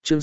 Chương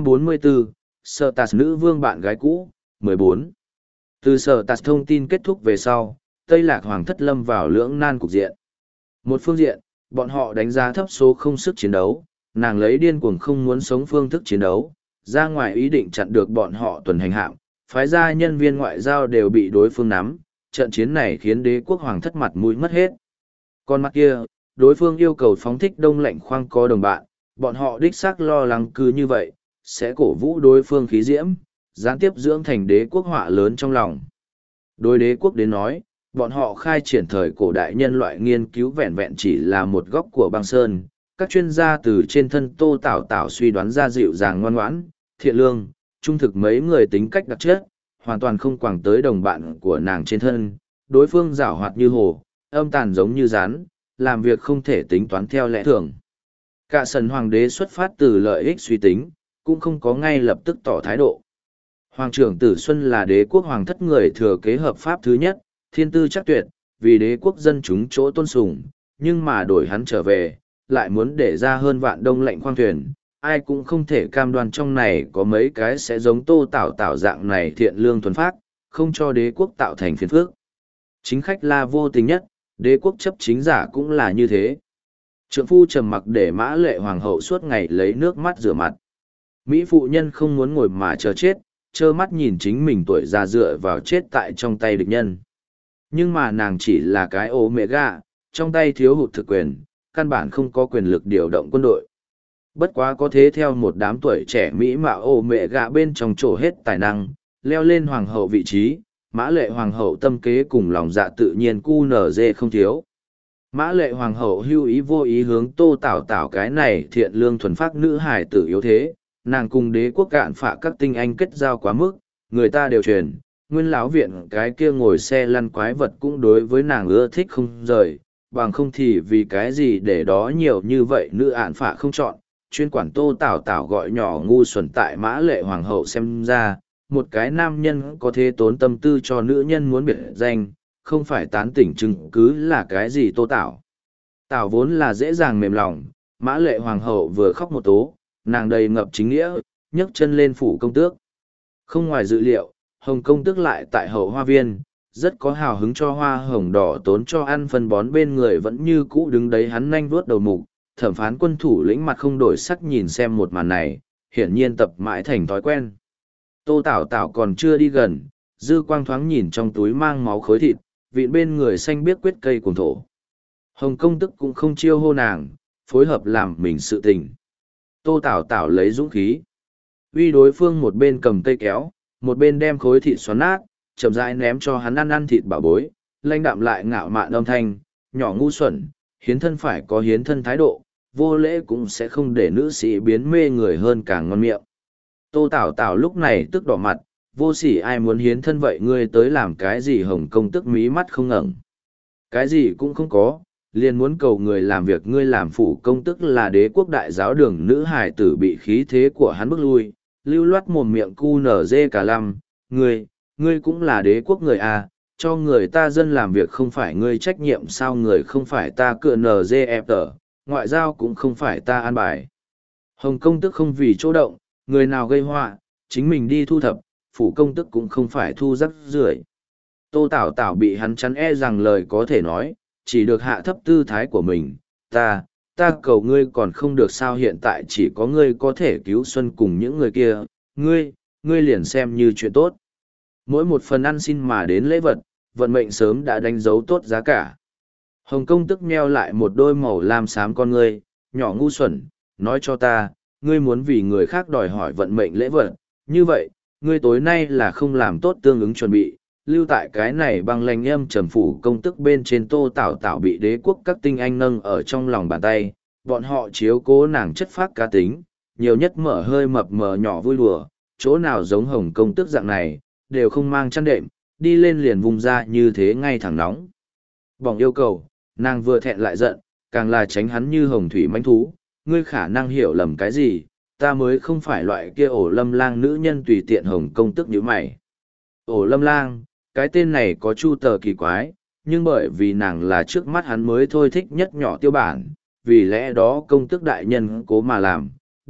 644, Sở Tạt nữ vương bạn gái cũ, 14. Từ Sở Tạt thông tin kết thúc về sau, Tây Lạc Hoàng thất lâm vào lưỡng nan cục diện. Một phương diện, bọn họ đánh giá thấp số không sức chiến đấu, nàng lấy điên cuồng không muốn sống phương thức chiến đấu, ra ngoài ý định chặn được bọn họ tuần hành hạm, phái ra nhân viên ngoại giao đều bị đối phương nắm, trận chiến này khiến đế quốc hoàng thất mặt mũi mất hết. Còn mặt kia, đối phương yêu cầu phóng thích đông lạnh khoang có đồng bạn, bọn họ đích xác lo lắng cứ như vậy, sẽ cổ vũ đối phương khí diễm, gián tiếp dưỡng thành đế quốc họa lớn trong lòng. Đối đế quốc đến nói, bọn họ khai triển thời cổ đại nhân loại nghiên cứu vẹn vẹn chỉ là một góc của băng sơn. Các chuyên gia từ trên thân Tô Tảo Tảo suy đoán ra dịu dàng ngoan ngoãn, thiện lương, trung thực mấy người tính cách đặc chất, hoàn toàn không quàng tới đồng bạn của nàng trên thân. Đối phương giảo hoạt như hồ, âm tàn giống như rắn, làm việc không thể tính toán theo lẽ thường. Cả sần hoàng đế xuất phát từ lợi ích suy tính, cũng không có ngay lập tức tỏ thái độ. Hoàng trưởng Tử Xuân là đế quốc hoàng thất người thừa kế hợp pháp thứ nhất, thiên tư chắc tuyệt, vì đế quốc dân chúng chỗ tôn sùng, nhưng mà đổi hắn trở về, lại muốn để ra hơn vạn đông lạnh khoang thuyền, ai cũng không thể cam đoan trong này có mấy cái sẽ giống Tô Tảo Tảo dạng này thiện lương thuần phát, không cho đế quốc tạo thành phiền phức. Chính khách là vô tình nhất, đế quốc chấp chính giả cũng là như thế. Trượng phu trầm mặc để Mã Lệ hoàng hậu suốt ngày lấy nước mắt rửa mặt. Mỹ phụ nhân không muốn ngồi mà chờ chết, trơ mắt nhìn chính mình tuổi già dựa vào chết tại trong tay địch nhân. Nhưng mà nàng chỉ là cái Omega, trong tay thiếu hụt thực quyền, căn bản không có quyền lực điều động quân đội. Bất quá có thế theo một đám tuổi trẻ Mỹ mạo Omega bên trong trổ hết tài năng, leo lên hoàng hậu vị trí, Mã Lệ hoàng hậu tâm kế cùng lòng dạ tự nhiên cu nở dê không thiếu. Mã Lệ hoàng hậu hưu ý vô ý hướng Tô Tảo Tảo cái này thiện lương thuần phác nữ hài tử yếu thế, nàng cùng đế quốc cạn phạ các tinh anh kết giao quá mức, người ta đều truyền, nguyên lão viện cái kia ngồi xe lăn quái vật cũng đối với nàng ưa thích không rời, bằng không thì vì cái gì để đó nhiều như vậy nữ ạn phạ không chọn, chuyên quản Tô Tảo Tảo gọi nhỏ ngu xuẩn tại Mã Lệ hoàng hậu xem ra, một cái nam nhân có thể tốn tâm tư cho nữ nhân muốn biệt danh, không phải tán tỉnh chứng cứ là cái gì Tô Tảo. Tảo vốn là dễ dàng mềm lòng, Mã Lệ hoàng hậu vừa khóc một tố, nàng đầy ngập chính nghĩa, nhấc chân lên phủ công tước. Không ngoài dự liệu, Hồng công tước lại tại hậu hoa viên, rất có hào hứng cho hoa hồng đỏ tốn cho ăn phân bón bên người vẫn như cũ đứng đấy hắn nanh vuốt đầu mục. Thẩm phán quân thủ lĩnh mặt không đổi sắc nhìn xem một màn này, hiển nhiên tập mãi thành thói quen. Tô Tảo Tảo còn chưa đi gần, dư quang thoáng nhìn trong túi mang máu khối thịt, vịn bên người xanh biếc quyết cây cùng thổ. Hồng công tức cũng không chiêu hô nàng, phối hợp làm mình sự tình. Tô Tảo Tảo lấy dũng khí. Uy đối phương một bên cầm cây kéo, một bên đem khối thịt xoắn nát, chậm rãi ném cho hắn ăn thịt bảo bối, lãnh đạm lại ngạo mạn âm thanh, nhỏ ngu xuẩn, hiến thân phải có hiến thân thái độ, vô lễ cũng sẽ không để nữ sĩ biến mê người hơn càng ngon miệng. Tô Tảo Tảo lúc này tức đỏ mặt, vô sỉ ai muốn hiến thân vậy ngươi tới làm cái gì Hồng công tức mí mắt không ngẩng. Cái gì cũng không có, liền muốn cầu người làm việc ngươi làm phủ công tức là đế quốc đại giáo đường nữ hài tử bị khí thế của hắn bức lui, lưu loát mồm miệng cu nở dê cả lăm, ngươi cũng là đế quốc người à, cho người ta dân làm việc không phải ngươi trách nhiệm sao người không phải ta cựa nở dê ép tở, ngoại giao cũng không phải ta an bài. Hồng công tức không vì chỗ động, người nào gây họa, chính mình đi thu thập, phủ công tức cũng không phải thu rắc rưởi. Tô Tảo Tảo bị hắn chắn rằng lời có thể nói, chỉ được hạ thấp tư thái của mình, ta cầu ngươi còn không được sao hiện tại chỉ có ngươi có thể cứu Xuân cùng những người kia, ngươi liền xem như chuyện tốt. Mỗi một phần ăn xin mà đến lễ vật, vận mệnh sớm đã đánh dấu tốt giá cả. Hồng công tức nheo lại một đôi màu lam xám con ngươi, nhỏ ngu xuẩn, nói cho ta, ngươi muốn vì người khác đòi hỏi vận mệnh lễ vật, như vậy, ngươi tối nay là không làm tốt tương ứng chuẩn bị, lưu tại cái này băng lanh âm trầm phủ công tức bên trên Tô Tảo Tảo bị đế quốc các tinh anh nâng ở trong lòng bàn tay, bọn họ chiếu cố nàng chất phác cá tính, nhiều nhất mở hơi mập mờ nhỏ vui đùa, chỗ nào giống Hồng công tức dạng này, đều không mang chăn đệm, đi lên liền vùng ra như thế ngay thẳng nóng. Bỏng yêu cầu, nàng vừa thẹn lại giận, càng là tránh hắn như hồng thủy manh thú, ngươi khả năng hiểu lầm cái gì, ta mới không phải loại kia ổ lâm lang nữ nhân tùy tiện Hồng công tức như mày. Ổ lâm lang, cái tên này có chu tờ kỳ quái, nhưng bởi vì nàng là trước mắt hắn mới thôi thích nhất nhỏ tiêu bản, vì lẽ đó công tước đại nhân cố mà làm,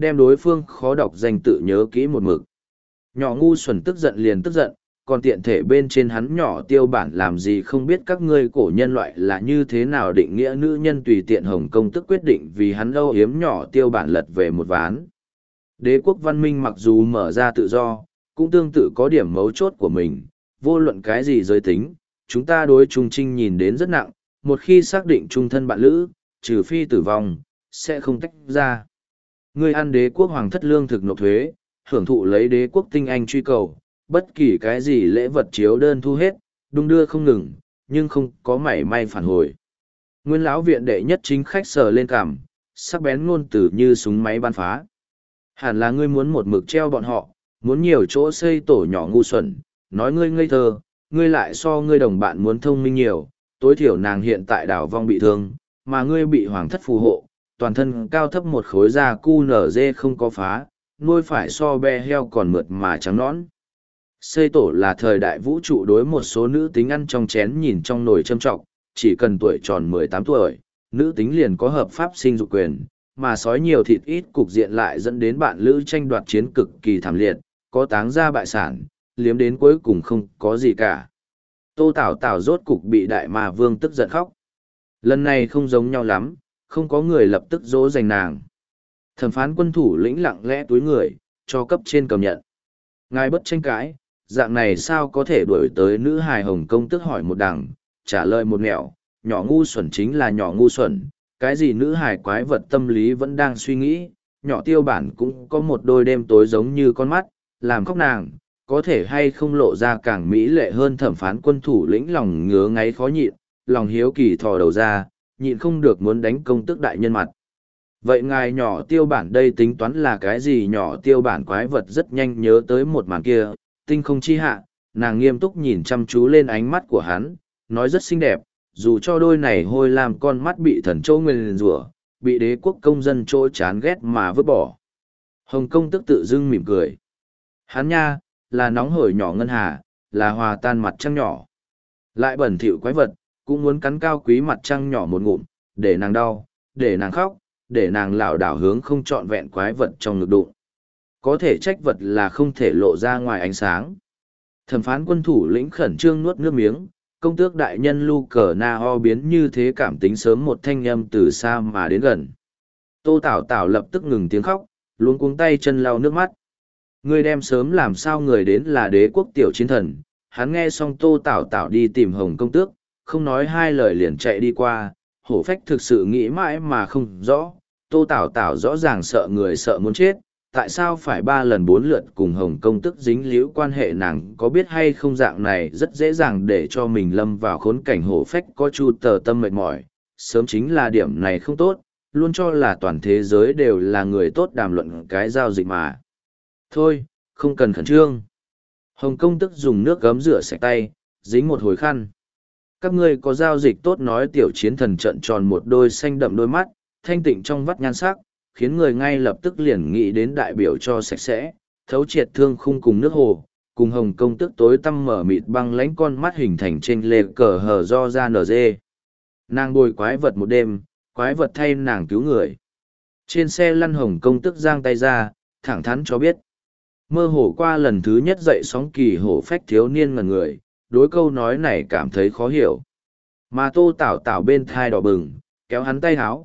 đem đối phương khó đọc danh tự nhớ kỹ một mực. Nhỏ ngu xuẩn tức giận liền tức giận, còn tiện thể bên trên hắn nhỏ tiêu bản làm gì không biết các ngươi cổ nhân loại là như thế nào định nghĩa nữ nhân tùy tiện Hồng Công tức quyết định vì hắn âu yếm nhỏ tiêu bản lật về một ván. Đế quốc văn minh mặc dù mở ra tự do, cũng tương tự có điểm mấu chốt của mình, vô luận cái gì giới tính, chúng ta đối trung trinh nhìn đến rất nặng, một khi xác định trung thân bạn lữ, trừ phi tử vong, sẽ không tách ra. Ngươi ăn đế quốc hoàng thất lương thực nộp thuế, hưởng thụ lấy đế quốc tinh anh truy cầu, bất kỳ cái gì lễ vật chiếu đơn thu hết, đung đưa không ngừng, nhưng không có mảy may phản hồi. Nguyên lão viện đệ nhất chính khách sờ lên cằm, sắc bén ngôn từ như súng máy bắn phá. Hẳn là ngươi muốn một mực treo bọn họ, muốn nhiều chỗ xây tổ nhỏ ngu xuẩn, nói ngươi ngây thơ, ngươi lại so ngươi đồng bạn muốn thông minh nhiều, tối thiểu nàng hiện tại đảo vong bị thương, mà ngươi bị hoàng thất phù hộ, toàn thân cao thấp một khối da cu nở dê không có phá, nuôi phải so be heo còn mượt mà trắng nõn. Xây tổ là thời đại vũ trụ đối một số nữ tính ăn trong chén nhìn trong nồi châm trọng, chỉ cần tuổi tròn 18 tuổi, nữ tính liền có hợp pháp sinh dục quyền, mà sói nhiều thịt ít cục diện lại dẫn đến bạn lữ tranh đoạt chiến cực kỳ thảm liệt, có táng ra bại sản, liếm đến cuối cùng không có gì cả. Tô Tảo Tảo rốt cục bị đại ma vương tức giận khóc. Lần này không giống nhau lắm, không có người lập tức dỗ dành nàng. Thẩm phán quân thủ lĩnh lặng lẽ túi người, cho cấp trên cầm nhận. Ngài bất tranh cãi, dạng này sao có thể đuổi tới nữ hài Hồng Công tức hỏi một đằng, trả lời một nẻo, nhỏ ngu xuẩn chính là nhỏ ngu xuẩn, cái gì nữ hài quái vật tâm lý vẫn đang suy nghĩ, nhỏ tiêu bản cũng có một đôi đêm tối giống như con mắt, làm khóc nàng, có thể hay không lộ ra càng mỹ lệ hơn. Thẩm phán quân thủ lĩnh lòng ngứa ngáy khó nhịn, lòng hiếu kỳ thò đầu ra, nhịn không được muốn đánh công tước đại nhân mặt. Vậy ngài nhỏ tiêu bản đây tính toán là cái gì? Nhỏ tiêu bản quái vật rất nhanh nhớ tới một màn kia, tinh không chi hạ, nàng nghiêm túc nhìn chăm chú lên ánh mắt của hắn, nói rất xinh đẹp, dù cho đôi này hôi làm con mắt bị thần châu nguyền rủa, bị đế quốc công dân chỗ chán ghét mà vứt bỏ. Hồng Công tức tự dưng mỉm cười. Hắn nha, là nóng hổi nhỏ ngân hà, là hòa tan mặt trăng nhỏ. Lại bẩn thỉu quái vật, cũng muốn cắn cao quý mặt trăng nhỏ một ngụm, để nàng đau, để nàng khóc, để nàng lảo đảo hướng không trọn vẹn quái vật trong ngực đụng. Có thể trách vật là không thể lộ ra ngoài ánh sáng. Thẩm phán quân thủ lĩnh khẩn trương nuốt nước miếng, công tước đại nhân Lu Cờ Na Ho biến như thế cảm tính sớm một thanh âm từ xa mà đến gần. Tô Tảo Tảo lập tức ngừng tiếng khóc, luống cuống tay chân lau nước mắt. Ngươi đem sớm làm sao người đến là đế quốc tiểu chiến thần. Hắn nghe xong Tô Tảo Tảo đi tìm Hồng công tước, không nói hai lời liền chạy đi qua. Hổ phách thực sự nghĩ mãi mà không rõ, Tô Tảo Tảo rõ ràng sợ người sợ muốn chết, tại sao phải 3 lần 4 lượt cùng Hồng công tức dính líu quan hệ? Nàng có biết hay không dạng này rất dễ dàng để cho mình lâm vào khốn cảnh. Hổ phách có chu tờ tâm mệt mỏi, sớm chính là điểm này không tốt, luôn cho là toàn thế giới đều là người tốt đàm luận cái giao dịch mà. Thôi, không cần khẩn trương. Hồng công tức dùng nước gấm rửa sạch tay, dính một hồi khăn. Các ngươi có giao dịch tốt nói. Tiểu chiến thần trợn tròn một đôi xanh đậm đôi mắt, thanh tịnh trong vắt nhan sắc, khiến người ngay lập tức liền nghĩ đến đại biểu cho sạch sẽ, thấu triệt thương khung cùng nước hồ, cùng Hồng công tức tối tăm mở mịt băng lánh con mắt hình thành trên lề cờ hờ do ra nở dê. Nàng bồi quái vật một đêm, quái vật thay nàng cứu người. Trên xe lăn Hồng công tức giang tay ra, thẳng thắn cho biết. Mơ hồ qua lần thứ nhất dậy sóng kỳ hổ phách thiếu niên ngần người, đối câu nói này cảm thấy khó hiểu. Mà Tô Tảo Tảo bên thai đỏ bừng, kéo hắn tay háo,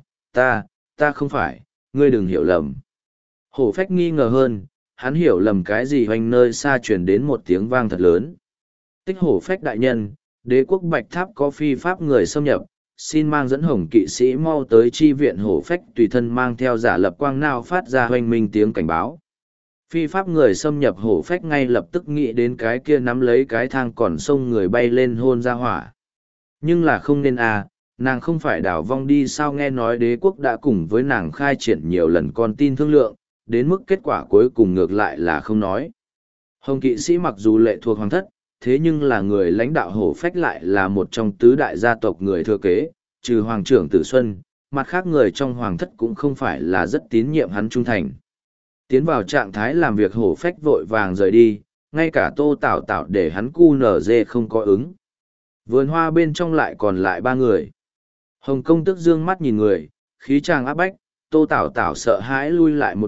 ta không phải, ngươi đừng hiểu lầm. Hổ phách nghi ngờ hơn, hắn hiểu lầm cái gì? Hoành nơi xa truyền đến một tiếng vang thật lớn. Tích hổ phách đại nhân, đế quốc Bạch Tháp có phi pháp người xâm nhập, xin mang dẫn Hồng kỵ sĩ mau tới chi viện. Hổ phách tùy thân mang theo giả lập quang nao phát ra hoành minh tiếng cảnh báo. Phi pháp người xâm nhập. Hổ phách ngay lập tức nghĩ đến cái kia nắm lấy cái thang còn xông người bay lên hôn ra hỏa. Nhưng là không nên à, nàng không phải đảo vong đi sao? Nghe nói đế quốc đã cùng với nàng khai triển nhiều lần con tin thương lượng, đến mức kết quả cuối cùng ngược lại là không nói. Hồng kỵ sĩ mặc dù lệ thuộc hoàng thất, thế nhưng là người lãnh đạo. Hổ phách lại là một trong tứ đại gia tộc người thừa kế, trừ hoàng trưởng Tử Xuân, mặt khác người trong hoàng thất cũng không phải là rất tín nhiệm hắn trung thành. Tiến vào trạng thái làm việc, hổ phách vội vàng rời đi, ngay cả Tô Tảo Tảo để hắn cu nở dê không có ứng. Vườn hoa bên trong lại còn lại 3 người. Hồng công tức dương mắt nhìn người, khí tràng áp bách, Tô Tảo Tảo sợ hãi lui lại một bước,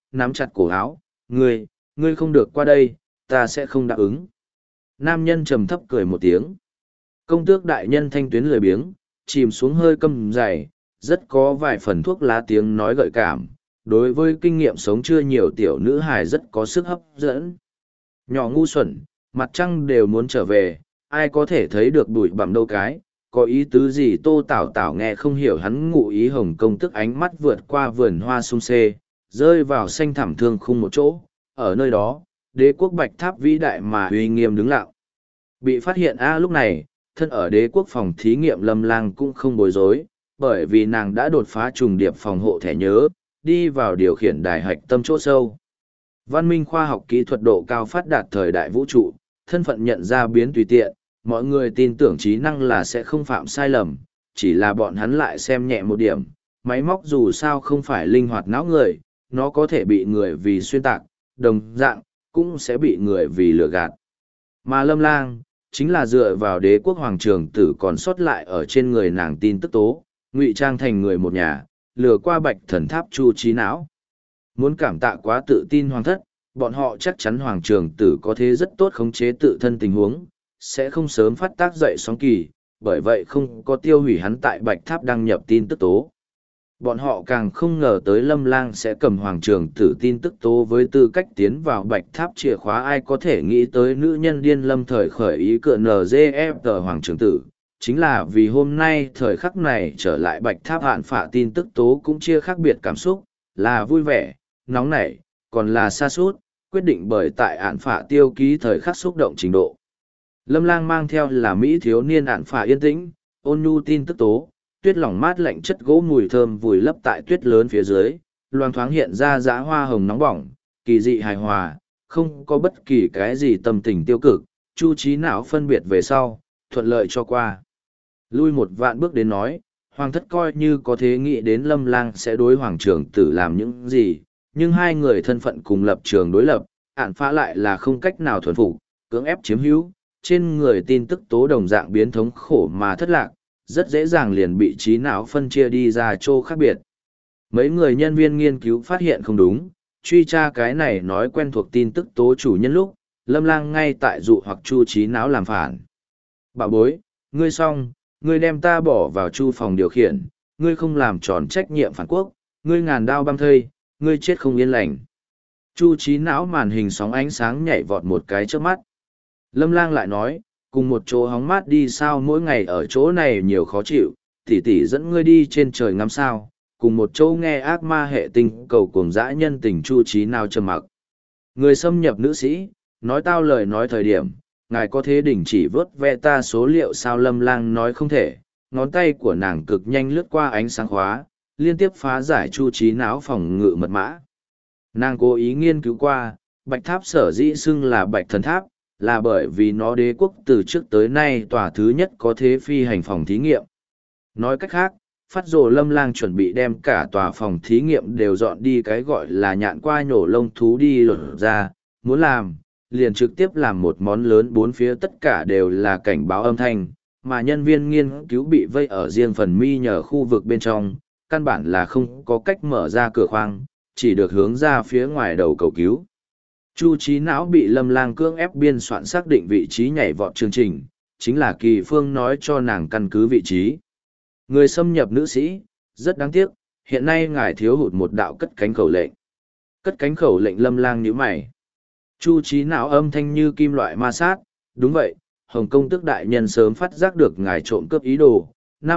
nắm chặt cổ áo, ngươi không được qua đây, ta sẽ không đáp ứng. Nam nhân trầm thấp cười một tiếng. Công tước đại nhân thanh tuyến lười biếng, chìm xuống hơi câm dày, rất có vài phần thuốc lá tiếng nói gợi cảm. Đối với kinh nghiệm sống chưa nhiều tiểu nữ hài rất có sức hấp dẫn. Nhỏ ngu xuẩn, mặt trăng đều muốn trở về, ai có thể thấy được bụi bặm đâu cái, có ý tứ gì Tô Tảo Tảo nghe không hiểu hắn ngụ ý. Hồng công tức ánh mắt vượt qua vườn hoa sung xê, rơi vào xanh thẳm thương khung một chỗ, ở nơi đó, đế quốc bạch tháp vĩ đại mà uy nghiêm đứng lặng. Bị phát hiện lúc này, thân ở đế quốc phòng thí nghiệm Lâm Lang cũng không bối rối, bởi vì nàng đã đột phá trùng điệp phòng hộ thẻ nhớ, đi vào điều khiển đài hạch tâm chỗ sâu. Văn minh khoa học kỹ thuật độ cao phát đạt thời đại vũ trụ, thân phận nhận ra biến tùy tiện, mọi người tin tưởng trí năng là sẽ không phạm sai lầm, chỉ là bọn hắn lại xem nhẹ một điểm, máy móc dù sao không phải linh hoạt não người, nó có thể bị người vì xuyên tạc, đồng dạng, cũng sẽ bị người vì lừa gạt. Mà Lâm Lang, chính là dựa vào đế quốc hoàng trường tử còn sót lại ở trên người nàng tin tức tố, ngụy trang thành người một nhà, lừa qua bạch thần tháp chu trí não. Muốn cảm tạ quá tự tin hoàng thất, bọn họ chắc chắn hoàng trường tử có thế rất tốt khống chế tự thân tình huống, sẽ không sớm phát tác dậy sóng kỳ, bởi vậy không có tiêu hủy hắn tại bạch tháp đăng nhập tin tức tố. Bọn họ càng không ngờ tới Lâm Lang sẽ cầm hoàng trường tử tin tức tố với tư cách tiến vào bạch tháp chìa khóa. Ai có thể nghĩ tới nữ nhân điên lâm thời khởi ý cựa NGF tờ hoàng trường tử, chính là vì hôm nay thời khắc này trở lại bạch tháp hạn phả tin tức tố cũng chia khác biệt cảm xúc, là vui vẻ, nóng nảy, còn là sa sút quyết định bởi tại hạn phả tiêu ký thời khắc xúc động trình độ. Lâm Lang mang theo là Mỹ thiếu niên hạn phả yên tĩnh, ôn nhu tin tức tố, tuyết lỏng mát lạnh chất gỗ mùi thơm vùi lấp tại tuyết lớn phía dưới, loang thoáng hiện ra dã hoa hồng nóng bỏng, kỳ dị hài hòa, không có bất kỳ cái gì tâm tình tiêu cực, chu trí não phân biệt về sau, thuận lợi cho qua. Lui một vạn bước đến nói, hoàng thất coi như có thế nghĩ đến Lâm Lang sẽ đối hoàng trưởng tử làm những gì, nhưng hai người thân phận cùng lập trường đối lập, ản phá lại là không cách nào thuần phục, cưỡng ép chiếm hữu, trên người tin tức tố đồng dạng biến thống khổ mà thất lạc, rất dễ dàng liền bị trí não phân chia đi ra chỗ khác biệt. Mấy người nhân viên nghiên cứu phát hiện không đúng, truy tra cái này nói quen thuộc tin tức tố chủ nhân lúc, Lâm Lang ngay tại dụ hoặc chu trí não làm phản. Bảo bối, ngươi xong, ngươi đem ta bỏ vào chu phòng điều khiển, ngươi không làm tròn trách nhiệm phản quốc, ngươi ngàn đao băm thây, ngươi chết không yên lành. Chu trí não màn hình sóng ánh sáng nhảy vọt một cái trước mắt. Lâm Lang lại nói, cùng một chỗ hóng mát đi sao mỗi ngày ở chỗ này nhiều khó chịu, tỷ tỷ dẫn ngươi đi trên trời ngắm sao, cùng một chỗ nghe ác ma hệ tinh cầu cuồng dã nhân tình chu trí nào trầm mặc. Người xâm nhập nữ sĩ, nói tao lời nói thời điểm, ngài có thế đình chỉ vớt ve ta số liệu sao? Lâm Lang nói không thể, ngón tay của nàng cực nhanh lướt qua ánh sáng khóa, liên tiếp phá giải chu trí não phòng ngự mật mã. Nàng cố ý nghiên cứu qua, bạch tháp sở dĩ xưng là bạch thần tháp, là bởi vì nó đế quốc từ trước tới nay tòa thứ nhất có thế phi hành phòng thí nghiệm. Nói cách khác, phát rồ Lâm Lang chuẩn bị đem cả tòa phòng thí nghiệm đều dọn đi cái gọi là nhạn qua nhổ lông thú đi lột ra, muốn làm, liền trực tiếp làm một món lớn bốn phía tất cả đều là cảnh báo âm thanh, mà nhân viên nghiên cứu bị vây ở riêng phần mi nhờ khu vực bên trong, căn bản là không có cách mở ra cửa khoang, chỉ được hướng ra phía ngoài đầu cầu cứu. Chu trí não bị Lâm Lang cưỡng ép biên soạn xác định vị trí nhảy vọt chương trình, chính là Kỳ Phương nói cho nàng căn cứ vị trí. Người xâm nhập nữ sĩ, rất đáng tiếc, hiện nay ngài thiếu hụt một đạo cất cánh khẩu lệnh. Cất cánh khẩu lệnh. Lâm Lang nhíu mày. Chu trí não âm thanh như kim loại ma sát, đúng vậy, Hồng Công Tước đại nhân sớm phát giác được ngài trộm cướp ý đồ,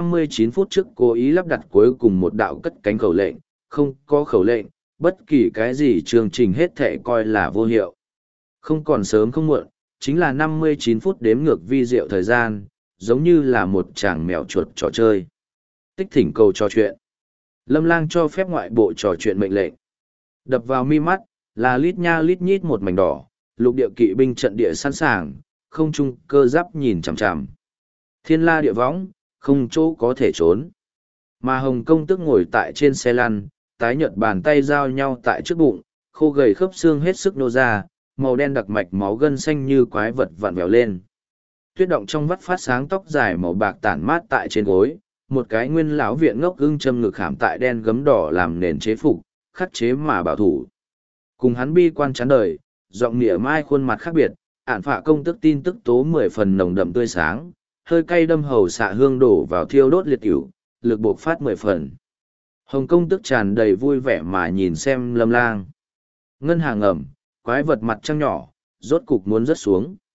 59 phút trước cố ý lắp đặt cuối cùng một đạo cất cánh khẩu lệnh, không có khẩu lệnh, bất kỳ cái gì chương trình hết thể coi là vô hiệu. Không còn sớm không muộn, chính là 59 phút đếm ngược vi diệu thời gian, giống như là một chàng mèo chuột trò chơi. Tích thỉnh cầu trò chuyện. Lâm Lang cho phép ngoại bộ trò chuyện mệnh lệnh. Đập vào mi mắt, là lít nha lít nhít một mảnh đỏ, lục địa kỵ binh trận địa sẵn sàng, không trung cơ giáp nhìn chằm chằm. Thiên la địa võng, không chỗ có thể trốn. Mà Hồng Công Tước ngồi tại trên xe lăn, tái nhợt bàn tay giao nhau tại trước bụng, khô gầy khớp xương hết sức nô ra, màu đen đặc mạch máu gân xanh như quái vật vặn vẹo lên. Tuyết động trong vắt phát sáng tóc dài màu bạc tản mát tại trên gối, một cái nguyên lão viện ngốc ưng châm ngực khảm tại đen gấm đỏ làm nền chế phục, khắc chế mà bảo thủ. Cùng hắn bi quan chán đời, giọng nghĩa mai khuôn mặt khác biệt, ản phạ công tức tin tức tố 10 phần nồng đậm tươi sáng, hơi cay đâm hầu xạ hương đổ vào thiêu đốt liệt cửu, lực buộc phát 10 phần. Hồng công tức tràn đầy vui vẻ mà nhìn xem Lâm Lang. Ngân hàng ngầm, quái vật mặt trăng nhỏ, rốt cục muốn rớt xuống.